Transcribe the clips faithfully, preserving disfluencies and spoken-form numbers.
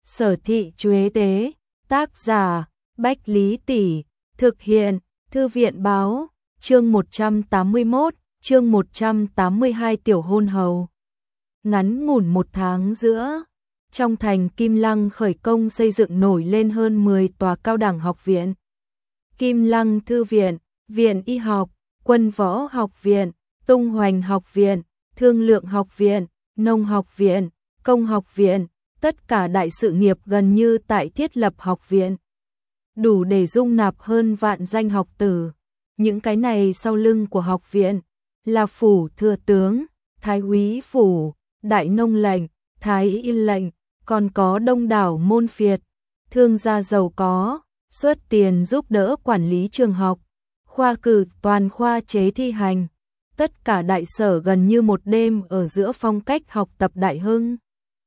Sở Thị Chuế Tế, tác giả, Bách Lý Tỷ, thực hiện, Thư viện Báo, chương một trăm tám mươi mốt, chương một trăm tám mươi hai Tiểu Hôn Hầu. Ngắn ngủn một tháng giữa, trong thành Kim Lăng khởi công xây dựng nổi lên hơn mười tòa cao đẳng học viện. Kim Lăng Thư viện, Viện Y học, Quân Võ học viện, Tung Hoành học viện, Thương lượng học viện, Nông học viện, Công học viện, tất cả đại sự nghiệp gần như tại thiết lập học viện. Đủ để dung nạp hơn vạn danh học tử. Những cái này sau lưng của học viện là phủ thừa tướng, thái úy phủ, đại nông lệnh, thái y lệnh, còn có đông đảo môn phiệt, thương gia giàu có, xuất tiền giúp đỡ quản lý trường học, khoa cử toàn khoa chế thi hành. Tất cả đại sở gần như một đêm ở giữa phong cách học tập đại hưng.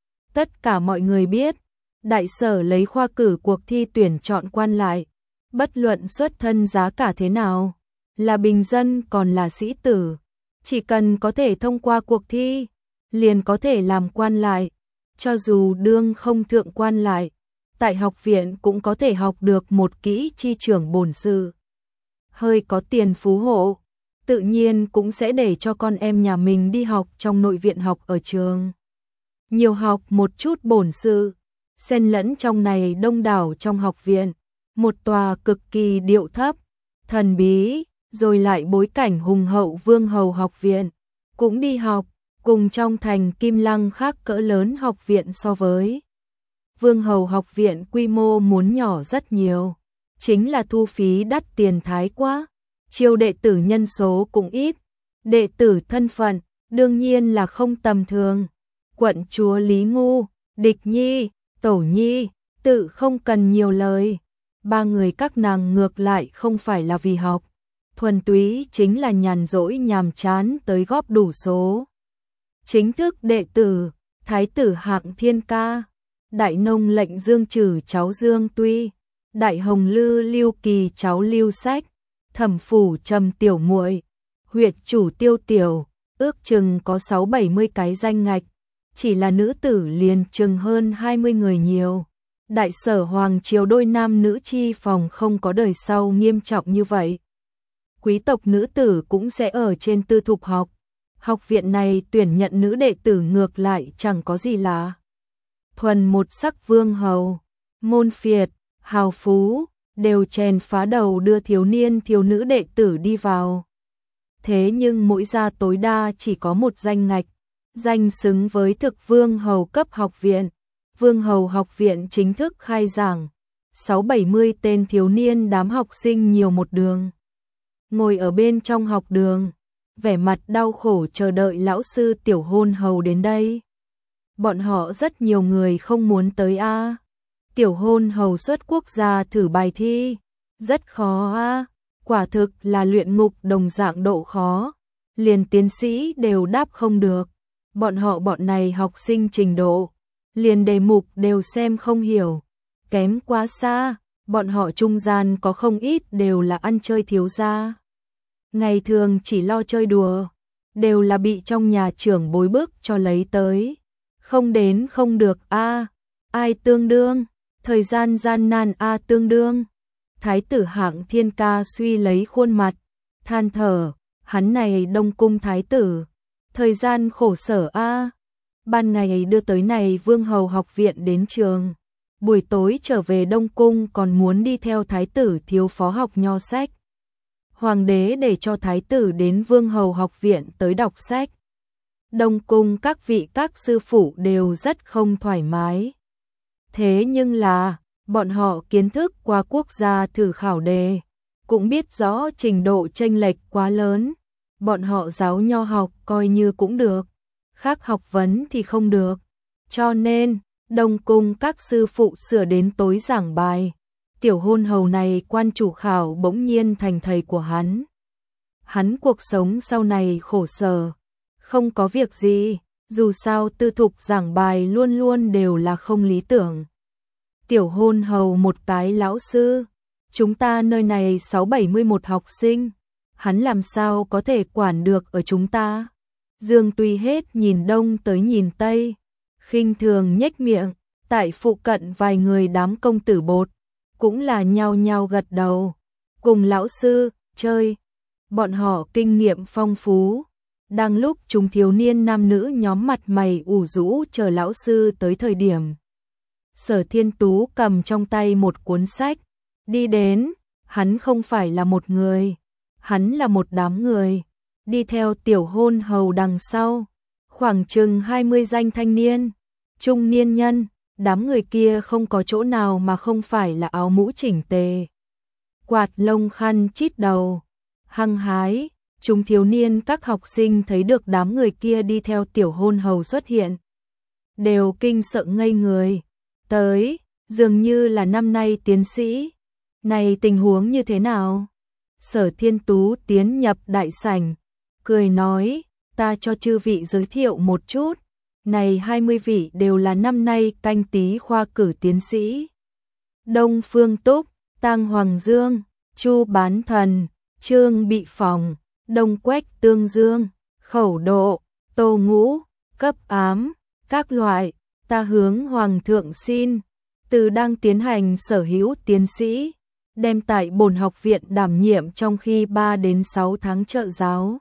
Tất cả mọi người biết, đại sở lấy khoa cử cuộc thi tuyển chọn quan lại, bất luận xuất thân giá cả thế nào, là bình dân còn là sĩ tử, chỉ cần có thể thông qua cuộc thi, liền có thể làm quan lại, cho dù đương không thượng quan lại, tại học viện cũng có thể học được một kỹ chi trưởng bổn sự. Hơi có tiền phú hộ, tự nhiên cũng sẽ để cho con em nhà mình đi học trong nội viện học ở trường. Nhiều học một chút bổn sự, xen lẫn trong này đông đảo trong học viện, một tòa cực kỳ điệu thấp, thần bí, rồi lại bối cảnh hùng hậu Vương Hầu học viện, cũng đi học, cùng trong thành Kim Lăng khác cỡ lớn học viện so với. Vương Hầu học viện quy mô muốn nhỏ rất nhiều, chính là thu phí đắt tiền thái quá, chiêu đệ tử nhân số cũng ít, đệ tử thân phận đương nhiên là không tầm thường. Quận chúa Lý Ngu, Địch Nhi, Tổ Nhi, tự không cần nhiều lời. Ba người các nàng ngược lại không phải là vì học, thuần túy chính là nhàn rỗi nhàm chán tới góp đủ số. Chính thức đệ tử, Thái tử Hạng Thiên Ca, Đại nông lệnh Dương Trử cháu Dương Tuy, Đại hồng lư Lưu Kỳ cháu Lưu Sách, Thẩm phủ Trầm Tiểu Muội, huyện chủ Tiêu Tiểu, ước chừng có sáu bảy mươi cái danh ngạch. Chỉ là nữ tử liền chừng hơn hai mươi người nhiều. Đại sở hoàng triều đôi nam nữ chi phòng không có đời sau nghiêm trọng như vậy. Quý tộc nữ tử cũng sẽ ở trên tư thục học. Học viện này tuyển nhận nữ đệ tử ngược lại chẳng có gì lạ. Thuần một sắc vương hầu, môn phiệt, hào phú, đều chèn phá đầu đưa thiếu niên thiếu nữ đệ tử đi vào. Thế nhưng mỗi gia tối đa chỉ có một danh ngạch. Danh xứng với thực Vương Hầu cấp học viện. Vương Hầu học viện chính thức khai giảng, sáu bảy mươi tên thiếu niên đám học sinh nhiều một đường. Ngồi ở bên trong học đường, vẻ mặt đau khổ chờ đợi lão sư Tiểu Hôn Hầu đến đây. Bọn họ rất nhiều người không muốn tới a. À. Tiểu Hôn Hầu xuất quốc gia thử bài thi, rất khó a. À. Quả thực là luyện ngục đồng dạng độ khó, liền tiến sĩ đều đáp không được. Bọn họ bọn này học sinh trình độ, liền đề mục đều xem không hiểu, kém quá xa, bọn họ trung gian có không ít đều là ăn chơi thiếu gia. Ngày thường chỉ lo chơi đùa, đều là bị trong nhà trưởng bối bức cho lấy tới. Không đến không được a, à, ai tương đương, thời gian gian nan a à tương đương. Thái tử Hạng Thiên Ca suy lấy khuôn mặt, than thở, hắn này Đông cung thái tử. Thời gian khổ sở a, à. Ban ngày đưa tới này Vương Hầu học viện đến trường, buổi tối trở về Đông cung còn muốn đi theo thái tử thiếu phó học nho sách. Hoàng đế để cho thái tử đến Vương Hầu học viện tới đọc sách. Đông cung các vị các sư phụ đều rất không thoải mái. Thế nhưng là, bọn họ kiến thức qua quốc gia thử khảo đề, cũng biết rõ trình độ chênh lệch quá lớn. Bọn họ giáo nho học coi như cũng được, khác học vấn thì không được. Cho nên, Đông cung các sư phụ sửa đến tối giảng bài. Tiểu Hôn Hầu này quan chủ khảo bỗng nhiên thành thầy của hắn. Hắn cuộc sống sau này khổ sở, không có việc gì, dù sao tư thục giảng bài luôn luôn đều là không lý tưởng. Tiểu Hôn Hầu một cái lão sư, chúng ta nơi này sáu bảy mươi mốt học sinh. Hắn làm sao có thể quản được ở chúng ta. Dương Tuy hết nhìn đông tới nhìn tây, khinh thường nhếch miệng, Tại phụ cận vài người đám công tử bột, cũng là nhao nhao gật đầu, cùng lão sư, chơi. Bọn họ kinh nghiệm phong phú. Đang lúc chúng thiếu niên nam nữ nhóm mặt mày ủ rũ chờ lão sư tới thời điểm. Sở Thiên Tú cầm trong tay một cuốn sách, đi đến, hắn không phải là một người, hắn là một đám người, đi theo tiểu hôn hầu đằng sau, khoảng chừng hai mươi danh thanh niên, trung niên nhân, đám người kia không có chỗ nào mà không phải là áo mũ chỉnh tề. Quạt lông khăn chít đầu, hăng hái, chúng thiếu niên các học sinh thấy được đám người kia đi theo tiểu hôn hầu xuất hiện. Đều kinh sợ ngây người, tới, dường như là năm nay tiến sĩ. Này tình huống như thế nào? Sở Thiên Tú tiến nhập đại sảnh, cười nói, ta cho chư vị giới thiệu một chút. Này hai mươi vị đều là năm nay canh tí khoa cử tiến sĩ. Đông Phương Túc, Tang Hoàng Dương, Chu Bán Thần, Trương Bị Phòng, Đông Quách Tương Dương, Khẩu Độ, Tô Ngũ, Cấp Ám, các loại, ta hướng Hoàng thượng xin, từ đang tiến hành sở hữu tiến sĩ, đem tại bổn học viện đảm nhiệm trong khi ba đến sáu tháng trợ giáo.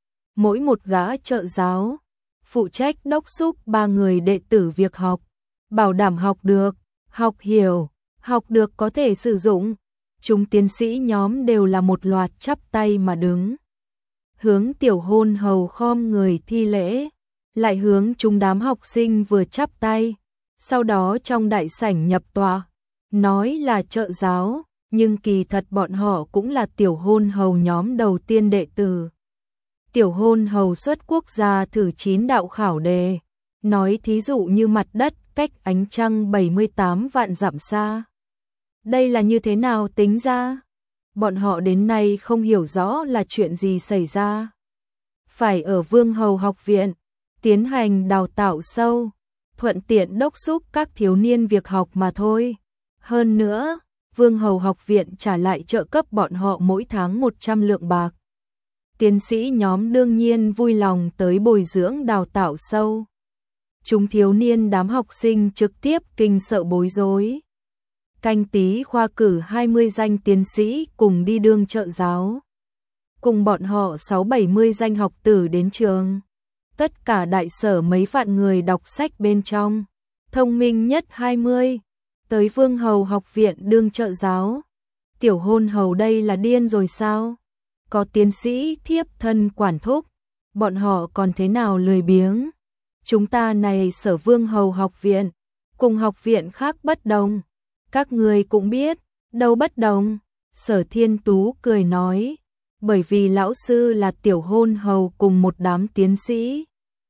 Mỗi một gã trợ giáo, phụ trách đốc thúc ba người đệ tử việc học, bảo đảm học được, học hiểu, học được có thể sử dụng. Chúng tiến sĩ nhóm đều là một loạt chắp tay mà đứng. Hướng tiểu hôn hầu khom người thi lễ, lại hướng chúng đám học sinh vừa chắp tay, sau đó trong đại sảnh nhập tọa, nói là trợ giáo, nhưng kỳ thật bọn họ cũng là tiểu hôn hầu nhóm đầu tiên đệ tử. Tiểu hôn hầu xuất quốc gia thử chín đạo khảo đề, nói thí dụ như mặt đất cách ánh trăng bảy mươi tám vạn dặm xa. Đây là như thế nào tính ra? Bọn họ đến nay không hiểu rõ là chuyện gì xảy ra. Phải ở Vương Hầu học viện tiến hành đào tạo sâu, thuận tiện đốc thúc các thiếu niên việc học mà thôi. Hơn nữa, Vương Hầu học viện trả lại trợ cấp bọn họ mỗi tháng một trăm lượng bạc. Tiến sĩ nhóm đương nhiên vui lòng tới bồi dưỡng đào tạo sâu. Chúng thiếu niên đám học sinh trực tiếp kinh sợ bối rối. Canh tí khoa cử hai mươi danh tiến sĩ cùng đi đương trợ giáo. Cùng bọn họ sáu bảy mươi danh học tử đến trường. Tất cả đại sở mấy vạn người đọc sách bên trong. Thông minh nhất hai mươi. Tới Vương Hầu học viện đương trợ giáo. Tiểu hôn hầu đây là điên rồi sao? Có tiến sĩ thiếp thân quản thúc. Bọn họ còn thế nào lười biếng? Chúng ta này sở Vương Hầu học viện, cùng học viện khác bất đồng. Các người cũng biết, đâu bất đồng. Sở Thiên Tú cười nói, bởi vì lão sư là tiểu hôn hầu cùng một đám tiến sĩ.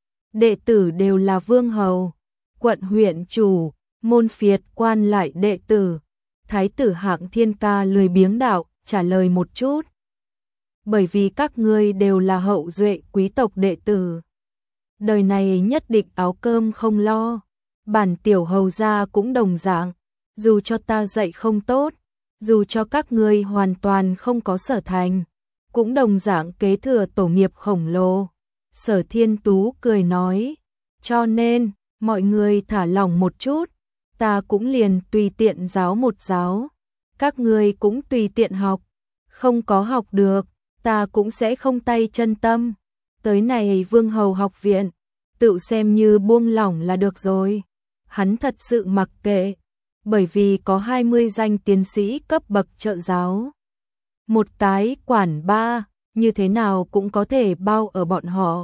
Đệ tử đều là vương hầu, quận huyện chủ, môn phiệt quan lại đệ tử. Thái tử Hạng Thiên Ca lười biếng đạo, trả lời một chút. Bởi vì các ngươi đều là hậu duệ quý tộc đệ tử. Đời này nhất định áo cơm không lo, bản tiểu hầu gia cũng đồng dạng. Dù cho ta dạy không tốt, dù cho các ngươi hoàn toàn không có sở thành, cũng đồng dạng kế thừa tổ nghiệp khổng lồ. Sở Thiên Tú cười nói, cho nên, mọi người thả lỏng một chút, ta cũng liền tùy tiện giáo một giáo, các ngươi cũng tùy tiện học, không có học được, ta cũng sẽ không tay chân tâm. Tới này Vương Hầu học viện, tự xem như buông lỏng là được rồi. Hắn thật sự mặc kệ, bởi vì có hai mươi danh tiến sĩ cấp bậc trợ giáo. Một cái quản ba, như thế nào cũng có thể bao ở bọn họ.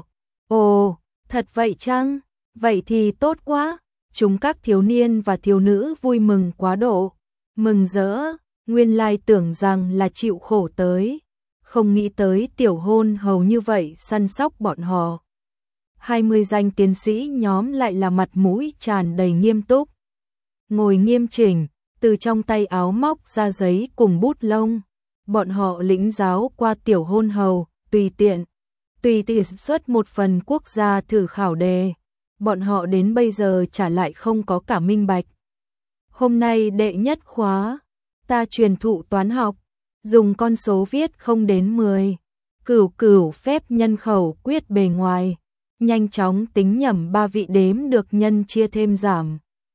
Ồ, thật vậy chăng? Vậy thì tốt quá. Chúng các thiếu niên và thiếu nữ vui mừng quá độ. Mừng rỡ, nguyên lai tưởng rằng là chịu khổ tới. Không nghĩ tới tiểu hôn hầu như vậy săn sóc bọn họ. hai mươi danh tiến sĩ nhóm lại là mặt mũi tràn đầy nghiêm túc. Ngồi nghiêm chỉnh, từ trong tay áo móc ra giấy cùng bút lông. Bọn họ lĩnh giáo qua tiểu hôn hầu, tùy tiện, tùy tiện xuất một phần quốc gia thử khảo đề. Bọn họ đến bây giờ trả lại không có cả minh bạch. Hôm nay đệ nhất khóa, ta truyền thụ toán học, dùng con số viết không đến mười. Cửu cửu phép nhân khẩu quyết bề ngoài, nhanh chóng tính nhẩm ba vị đếm được nhân chia thêm giảm.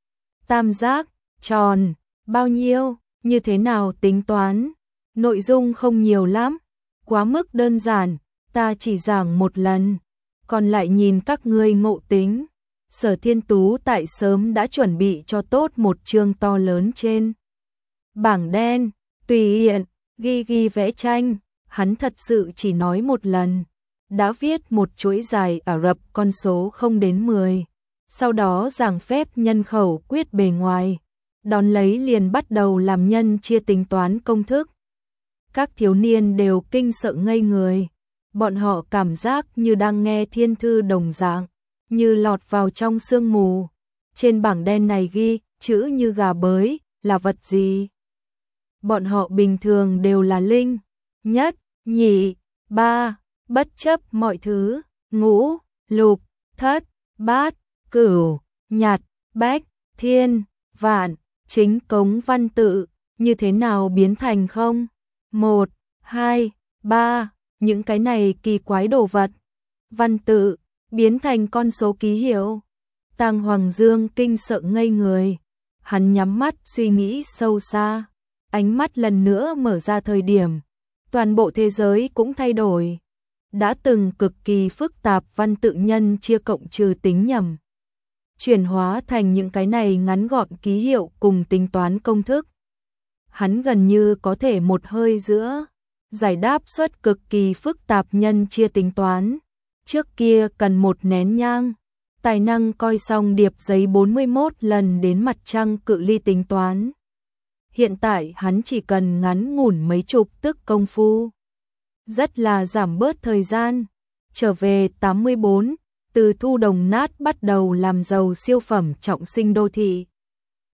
tam giác, tròn, bao nhiêu, như thế nào tính toán. Nội dung không nhiều lắm, quá mức đơn giản, ta chỉ giảng một lần, còn lại nhìn các ngươi ngộ tính. Sở Thiên Tú tại sớm đã chuẩn bị cho tốt một chương to lớn trên bảng đen, tùy hiện, ghi ghi vẽ tranh, hắn thật sự chỉ nói một lần, đã viết một chuỗi dài Ả Rập con số không đến mười, sau đó giảng phép nhân khẩu quyết bề ngoài, đón lấy liền bắt đầu làm nhân chia tính toán công thức. Các thiếu niên đều kinh sợ ngây người, bọn họ cảm giác như đang nghe thiên thư đồng dạng, như lọt vào trong sương mù. Trên bảng đen này ghi chữ như gà bới, là vật gì? Bọn họ bình thường đều là linh, nhất, nhị, ba, bất chấp mọi thứ, ngũ, lục, thất, bát, cửu, nhật, bách, thiên, vạn, chính cống văn tự, như thế nào biến thành không? Một, hai, ba, những cái này kỳ quái đồ vật. Văn tự, biến thành con số ký hiệu. Tang Hoàng Dương kinh sợ ngây người. Hắn nhắm mắt suy nghĩ sâu xa. Ánh mắt lần nữa mở ra thời điểm. Toàn bộ thế giới cũng thay đổi. Đã từng cực kỳ phức tạp văn tự nhân chia cộng trừ tính nhầm. Chuyển hóa thành những cái này ngắn gọn ký hiệu cùng tính toán công thức. Hắn gần như có thể một hơi giữa giải đáp suất cực kỳ phức tạp nhân chia tính toán. Trước kia cần một nén nhang, tài năng coi xong điệp giấy bốn mươi mốt lần đến mặt trăng cự ly tính toán. Hiện tại hắn chỉ cần ngắn ngủn mấy chục tức công phu. Rất là giảm bớt thời gian. Trở về tám mươi bốn, từ thu đồng nát bắt đầu làm giàu siêu phẩm trọng sinh đô thị.